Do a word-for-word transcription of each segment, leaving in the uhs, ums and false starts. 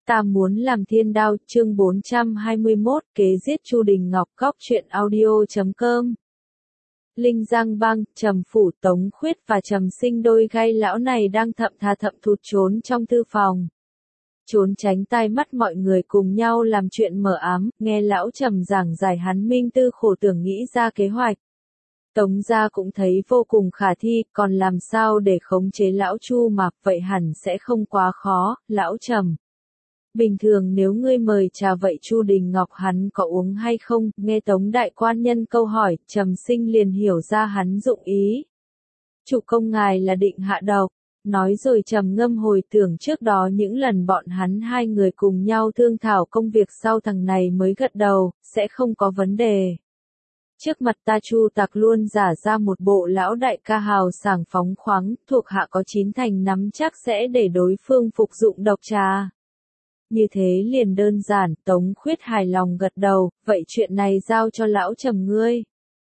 Ta muốn làm thiên đao, chương bốn trăm hai mươi mốt, kế giết Chu Đình Ngọc, góc truyện audio chấm com. Linh Giang Bang, Trầm Phủ, Tống Khuyết và Trầm Sinh đôi gai lão này đang thậm thà thậm thụt trốn trong thư phòng. Trốn tránh tai mắt mọi người cùng nhau làm chuyện mờ ám, nghe lão Trầm giảng giải hắn minh tư khổ tưởng nghĩ ra kế hoạch. Tống gia cũng thấy vô cùng khả thi, còn làm sao để khống chế lão Chu mà, vậy hẳn sẽ không quá khó, lão Trầm. Bình thường nếu ngươi mời trà vậy Chu Đình Ngọc hắn có uống hay không, nghe Tống đại quan nhân câu hỏi, Trầm Sinh liền hiểu ra hắn dụng ý. Chủ công ngài là định hạ độc, nói rồi trầm ngâm hồi tưởng trước đó những lần bọn hắn hai người cùng nhau thương thảo công việc sau thằng này mới gật đầu, sẽ không có vấn đề. Trước mặt ta Chu Tặc luôn giả ra một bộ lão đại ca hào sảng phóng khoáng, thuộc hạ có chín thành nắm chắc sẽ để đối phương phục dụng độc trà. Như thế liền đơn giản, Tống Khuyết hài lòng gật đầu, vậy chuyện này giao cho lão Trầm ngươi.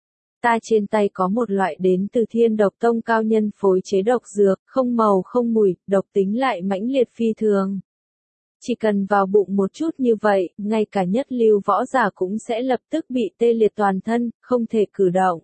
Ta trên tay có một loại đến từ Thiên Độc Tông cao nhân phối chế độc dược, không màu không mùi, độc tính lại mãnh liệt phi thường. Chỉ cần vào bụng một chút như vậy, ngay cả nhất lưu võ giả cũng sẽ lập tức bị tê liệt toàn thân, không thể cử động.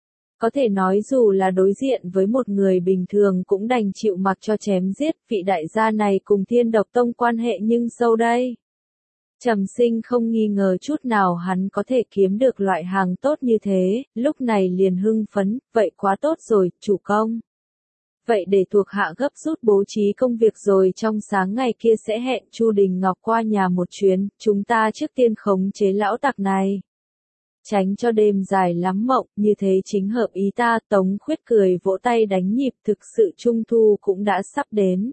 Có thể nói dù là đối diện với một người bình thường cũng đành chịu mặc cho chém giết, vị đại gia này cùng Thiên Độc Tông quan hệ nhưng sâu đây. Trầm Sinh không nghi ngờ chút nào hắn có thể kiếm được loại hàng tốt như thế, lúc này liền hưng phấn, vậy quá tốt rồi, chủ công. Vậy để thuộc hạ gấp rút bố trí công việc rồi trong sáng ngày kia sẽ hẹn Chu Đình Ngọc qua nhà một chuyến, chúng ta trước tiên khống chế lão tặc này. Tránh cho đêm dài lắm mộng, như thế chính hợp ý ta, Tống Khuyết cười vỗ tay đánh nhịp, thực sự trung thu cũng đã sắp đến.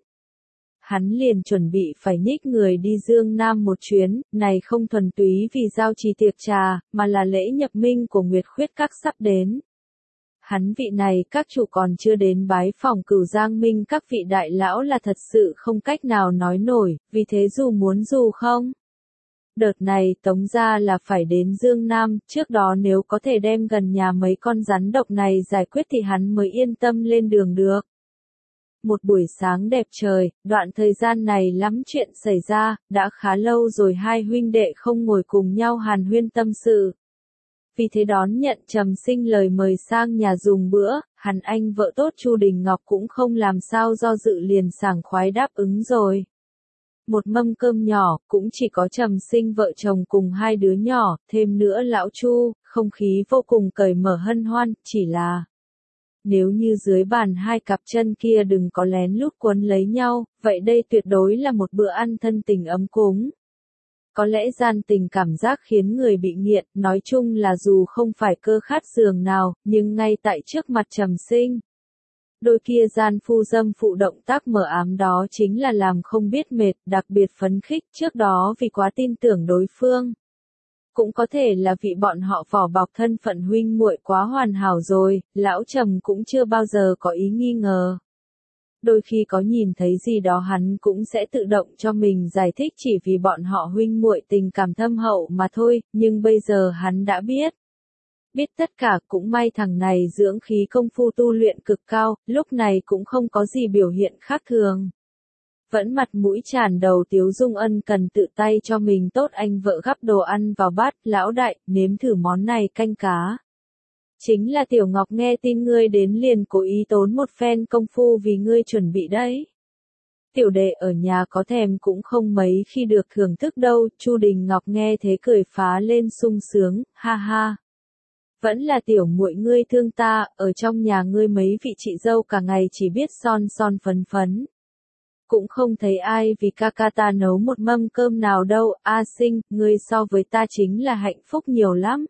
Hắn liền chuẩn bị phải nhích người đi Dương Nam một chuyến, này không thuần túy vì giao trì tiệc trà, mà là lễ nhập minh của Nguyệt Khuyết Các sắp đến. Hắn vị này các chủ còn chưa đến bái phòng Cửu Giang Minh các vị đại lão là thật sự không cách nào nói nổi, vì thế dù muốn dù không. Đợt này Tống gia là phải đến Dương Nam, trước đó nếu có thể đem gần nhà mấy con rắn độc này giải quyết thì hắn mới yên tâm lên đường được. Một buổi sáng đẹp trời, đoạn thời gian này lắm chuyện xảy ra, đã khá lâu rồi hai huynh đệ không ngồi cùng nhau hàn huyên tâm sự. Vì thế đón nhận Trầm Sinh lời mời sang nhà dùng bữa, hắn anh vợ tốt Chu Đình Ngọc cũng không làm sao do dự liền sảng khoái đáp ứng rồi. Một mâm cơm nhỏ, cũng chỉ có Trầm Sinh vợ chồng cùng hai đứa nhỏ, thêm nữa lão Chu, không khí vô cùng cởi mở hân hoan, chỉ là nếu như dưới bàn hai cặp chân kia đừng có lén lút quấn lấy nhau, vậy đây tuyệt đối là một bữa ăn thân tình ấm cúng. Có lẽ gian tình cảm giác khiến người bị nghiện, nói chung là dù không phải cơ khát giường nào, nhưng ngay tại trước mặt Trầm Sinh. Đôi kia gian phu dâm phụ động tác mờ ám đó chính là làm không biết mệt, đặc biệt phấn khích trước đó vì quá tin tưởng đối phương. Cũng có thể là vì bọn họ vỏ bọc thân phận huynh muội quá hoàn hảo rồi, lão Trầm cũng chưa bao giờ có ý nghi ngờ. Đôi khi có nhìn thấy gì đó hắn cũng sẽ tự động cho mình giải thích chỉ vì bọn họ huynh muội tình cảm thâm hậu mà thôi, nhưng bây giờ hắn đã biết. Biết tất cả cũng may thằng này dưỡng khí công phu tu luyện cực cao, lúc này cũng không có gì biểu hiện khác thường. Vẫn mặt mũi tràn đầu Tiếu Dung Ân cần tự tay cho mình tốt anh vợ gắp đồ ăn vào bát, lão đại, nếm thử món này canh cá. Chính là Tiểu Ngọc nghe tin ngươi đến liền cố ý tốn một phen công phu vì ngươi chuẩn bị đấy. Tiểu đệ ở nhà có thèm cũng không mấy khi được thưởng thức đâu, Chu Đình Ngọc nghe thế cười phá lên sung sướng, ha ha. Vẫn là tiểu muội ngươi thương ta, ở trong nhà ngươi mấy vị chị dâu cả ngày chỉ biết son son phấn phấn. Cũng không thấy ai vì ca ca ta nấu một mâm cơm nào đâu, A Sinh, ngươi so với ta chính là hạnh phúc nhiều lắm.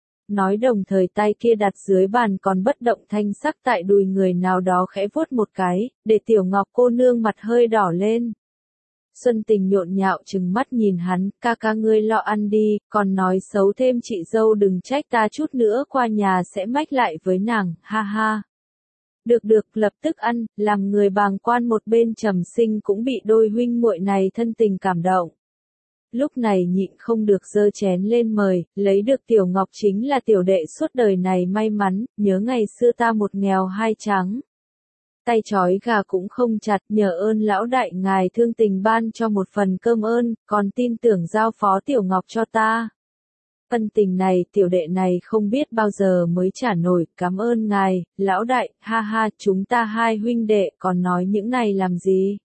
Nói đồng thời tay kia đặt dưới bàn còn bất động thanh sắc tại đùi người nào đó khẽ vuốt một cái, để Tiểu Ngọc cô nương mặt hơi đỏ lên. Xuân Tình nhộn nhạo trừng mắt nhìn hắn, ca ca ngươi lo ăn đi, còn nói xấu thêm chị dâu đừng trách ta chút nữa qua nhà sẽ mách lại với nàng, ha ha. Được được, lập tức ăn, làm người bàng quan một bên Trầm Sinh cũng bị đôi huynh muội này thân tình cảm động. Lúc này nhịn không được giơ chén lên mời, lấy được Tiểu Ngọc chính là tiểu đệ suốt đời này may mắn, nhớ ngày xưa ta một nghèo hai trắng. tay trói gà cũng không chặt, nhờ ơn lão đại ngài thương tình ban cho một phần cơm ơn, còn tin tưởng giao phó Tiểu Ngọc cho ta. Ân tình này tiểu đệ này không biết bao giờ mới trả nổi, cảm ơn ngài, lão đại, ha ha, chúng ta hai huynh đệ còn nói những này làm gì?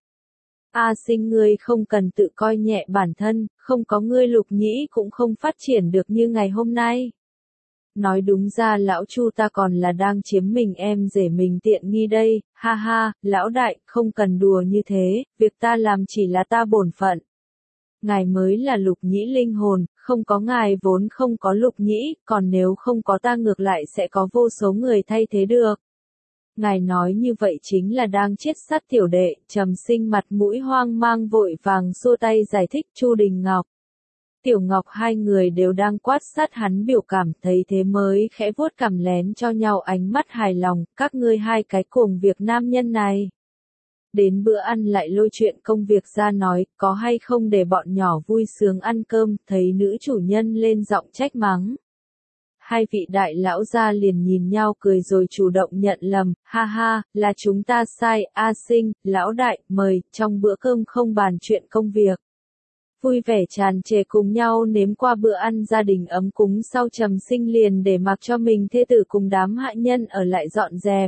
A Sinh ngươi không cần tự coi nhẹ bản thân, không có ngươi Lục Nhĩ cũng không phát triển được như ngày hôm nay. Nói đúng ra lão Chu ta còn là đang chiếm mình em rể mình tiện nghi đây, ha ha, lão đại, không cần đùa như thế, việc ta làm chỉ là ta bổn phận. Ngài mới là Lục Nhĩ linh hồn, không có ngài vốn không có Lục Nhĩ, còn nếu không có ta ngược lại sẽ có vô số người thay thế được. Ngài nói như vậy chính là đang chiết sát tiểu đệ, Trầm Sinh mặt mũi hoang mang vội vàng xua tay giải thích Chu Đình Ngọc. Tiểu Ngọc hai người đều đang quát sát hắn biểu cảm, thấy thế mới khẽ vuốt cằm lén cho nhau ánh mắt hài lòng, các ngươi hai cái cuồng việc nam nhân này. Đến bữa ăn lại lôi chuyện công việc ra nói, có hay không để bọn nhỏ vui sướng ăn cơm, thấy nữ chủ nhân lên giọng trách mắng. Hai vị đại lão gia liền nhìn nhau cười rồi chủ động nhận lầm, ha ha, là chúng ta sai, A Sinh, lão đại, mời, trong bữa cơm không bàn chuyện công việc. Vui vẻ tràn trề cùng nhau nếm qua bữa ăn gia đình ấm cúng sau Trầm Sinh liền để mặc cho mình thê tử cùng đám hạ nhân ở lại dọn dẹp.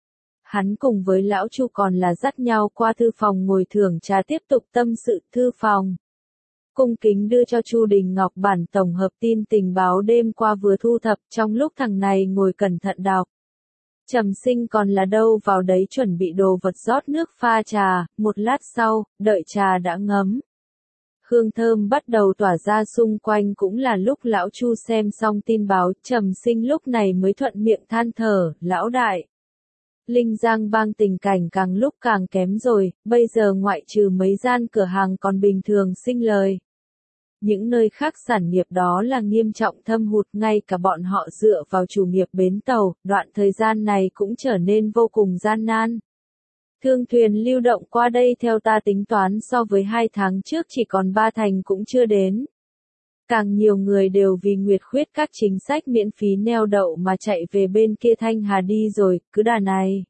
Hắn cùng với lão Chu còn là dắt nhau qua thư phòng ngồi thưởng trà tiếp tục tâm sự thư phòng. Cung kính đưa cho Chu Đình Ngọc bản tổng hợp tin tình báo đêm qua vừa thu thập trong lúc thằng này ngồi cẩn thận đọc. Trầm Sinh còn là đâu vào đấy chuẩn bị đồ vật rót nước pha trà, một lát sau, đợi trà đã ngấm. Hương thơm bắt đầu tỏa ra xung quanh cũng là lúc lão Chu xem xong tin báo, Trầm Sinh lúc này mới thuận miệng than thở, lão đại. Linh Giang Bang tình cảnh càng lúc càng kém rồi, bây giờ ngoại trừ mấy gian cửa hàng còn bình thường sinh lời. Những nơi khác sản nghiệp đó là nghiêm trọng thâm hụt, ngay cả bọn họ dựa vào chủ nghiệp bến tàu, đoạn thời gian này cũng trở nên vô cùng gian nan. Thương thuyền lưu động qua đây theo ta tính toán so với hai tháng trước chỉ còn ba thành cũng chưa đến. Càng nhiều người đều vì Nguyệt Khuyết các chính sách miễn phí neo đậu mà chạy về bên kia Thanh Hà đi rồi, cứ đà này.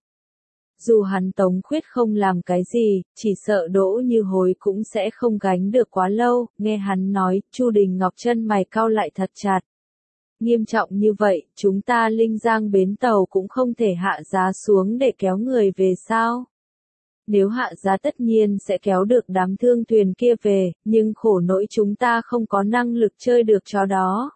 Dù hắn Tống Khuyết không làm cái gì, chỉ sợ Đỗ Như Hối cũng sẽ không gánh được quá lâu, nghe hắn nói, Chu Đình Ngọc chân mày cau lại thật chặt. Nghiêm trọng như vậy, chúng ta Linh Giang bến tàu cũng không thể hạ giá xuống để kéo người về sao? Nếu hạ giá tất nhiên sẽ kéo được đám thương thuyền kia về, nhưng khổ nỗi chúng ta không có năng lực chơi được trò đó.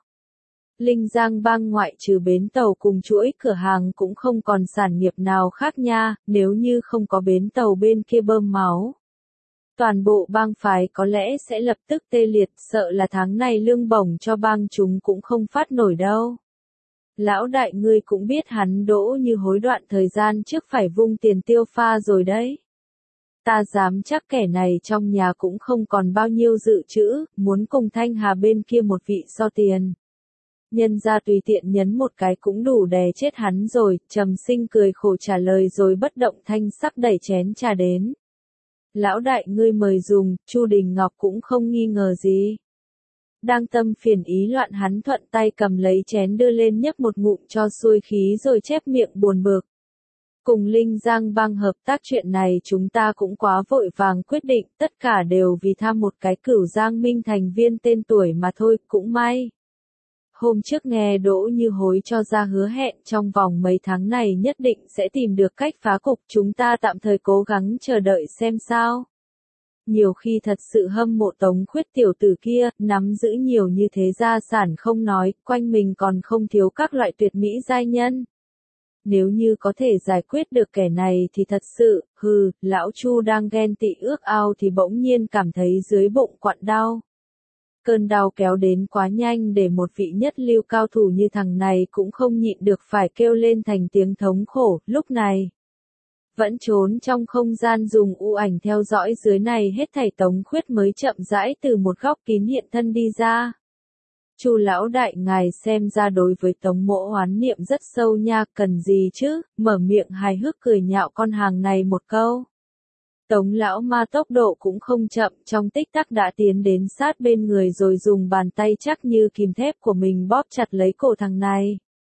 Linh Giang Bang ngoại trừ bến tàu cùng chuỗi cửa hàng cũng không còn sản nghiệp nào khác nha, nếu như không có bến tàu bên kia bơm máu. Toàn bộ bang phái có lẽ sẽ lập tức tê liệt, sợ là tháng này lương bổng cho bang chúng cũng không phát nổi đâu. Lão đại ngươi cũng biết hắn Đỗ Như Hối đoạn thời gian trước phải vung tiền tiêu pha rồi đấy. Ta dám chắc kẻ này trong nhà cũng không còn bao nhiêu dự trữ, muốn cùng Thanh Hà bên kia một vị so tiền. Nhân ra tùy tiện nhấn một cái cũng đủ đè chết hắn rồi, Trầm Sinh cười khổ trả lời rồi bất động thanh sắc đẩy chén trà đến. Lão đại ngươi mời dùng, Chu Đình Ngọc cũng không nghi ngờ gì. Đang tâm phiền ý loạn hắn thuận tay cầm lấy chén đưa lên nhấp một ngụm cho xuôi khí rồi chép miệng buồn bực. Cùng Linh Giang Bang hợp tác chuyện này chúng ta cũng quá vội vàng quyết định, tất cả đều vì tham một cái Cửu Giang Minh thành viên tên tuổi mà thôi, cũng may. Hôm trước nghe Đỗ Như Hối cho ra hứa hẹn trong vòng mấy tháng này nhất định sẽ tìm được cách phá cục, chúng ta tạm thời cố gắng chờ đợi xem sao. Nhiều khi thật sự hâm mộ Tống Khuyết tiểu tử kia, nắm giữ nhiều như thế gia sản không nói, quanh mình còn không thiếu các loại tuyệt mỹ giai nhân. Nếu như có thể giải quyết được kẻ này thì thật sự, hừ, lão Chu đang ghen tị ước ao thì bỗng nhiên cảm thấy dưới bụng quặn đau. Cơn đau kéo đến quá nhanh để một vị nhất lưu cao thủ như thằng này cũng không nhịn được phải kêu lên thành tiếng thống khổ, lúc này. Vẫn trốn trong không gian dùng u ảnh theo dõi dưới này hết thảy Tống Khuyết mới chậm rãi từ một góc kín hiện thân đi ra. Chu lão đại ngài xem ra đối với Tống mỗ oán niệm rất sâu nha, cần gì chứ, mở miệng hài hước cười nhạo con hàng này một câu. Tống lão ma tốc độ cũng không chậm, trong tích tắc đã tiến đến sát bên người rồi dùng bàn tay chắc như kìm thép của mình bóp chặt lấy cổ thằng này.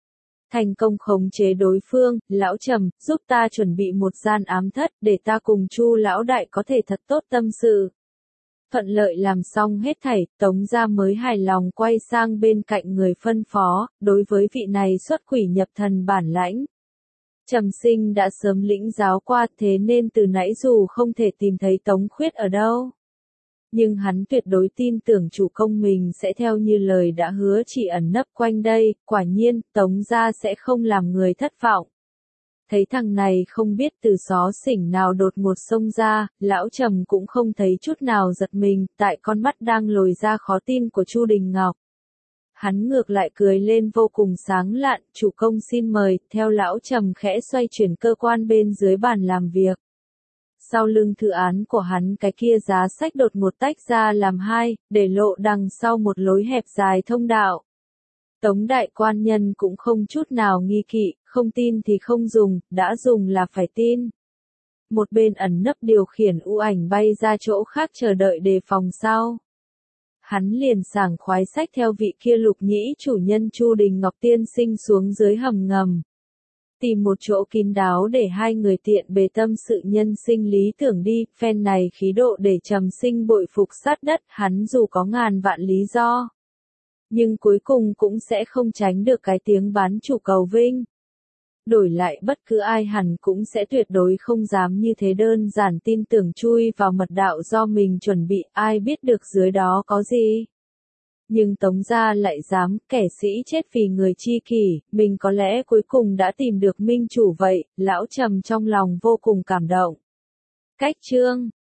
Thành công khống chế đối phương, lão Trầm, giúp ta chuẩn bị một gian ám thất, để ta cùng Chu lão đại có thể thật tốt tâm sự. Thuận lợi làm xong hết thảy, Tống gia mới hài lòng quay sang bên cạnh người phân phó, đối với vị này xuất quỷ nhập thần bản lãnh. Trầm Sinh đã sớm lĩnh giáo qua, thế nên từ nãy dù không thể tìm thấy Tống Khuyết ở đâu, nhưng hắn tuyệt đối tin tưởng chủ công mình sẽ theo như lời đã hứa chỉ ẩn nấp quanh đây, quả nhiên, Tống gia sẽ không làm người thất vọng. Thấy thằng này không biết từ xó xỉnh nào đột ngột xông ra, lão Trầm cũng không thấy chút nào giật mình, tại con mắt đang lồi ra khó tin của Chu Đình Ngọc. Hắn ngược lại cười lên vô cùng sáng lạn, chủ công xin mời, theo lão Trầm khẽ xoay chuyển cơ quan bên dưới bàn làm việc. Sau lưng thư án của hắn cái kia giá sách đột ngột tách ra làm hai, để lộ đằng sau một lối hẹp dài thông đạo. Tống đại quan nhân cũng không chút nào nghi kỵ, không tin thì không dùng, đã dùng là phải tin. Một bên ẩn nấp điều khiển u ảnh bay ra chỗ khác chờ đợi đề phòng sau. Hắn liền sảng khoái xách theo vị kia lục nhĩ chủ nhân Chu Đình Ngọc tiên sinh xuống dưới hầm ngầm. Tìm một chỗ kín đáo để hai người tiện bề tâm sự nhân sinh lý tưởng đi, phen này khí độ để Trầm Sinh bội phục sát đất, hắn dù có ngàn vạn lý do, nhưng cuối cùng cũng sẽ không tránh được cái tiếng bán chủ cầu vinh. Đổi lại bất cứ ai hẳn cũng sẽ tuyệt đối không dám như thế đơn giản tin tưởng chui vào mật đạo do mình chuẩn bị, ai biết được dưới đó có gì. Nhưng Tống gia lại dám, kẻ sĩ chết vì người chi kỷ, mình có lẽ cuối cùng đã tìm được minh chủ vậy, lão Trầm trong lòng vô cùng cảm động. Cách chương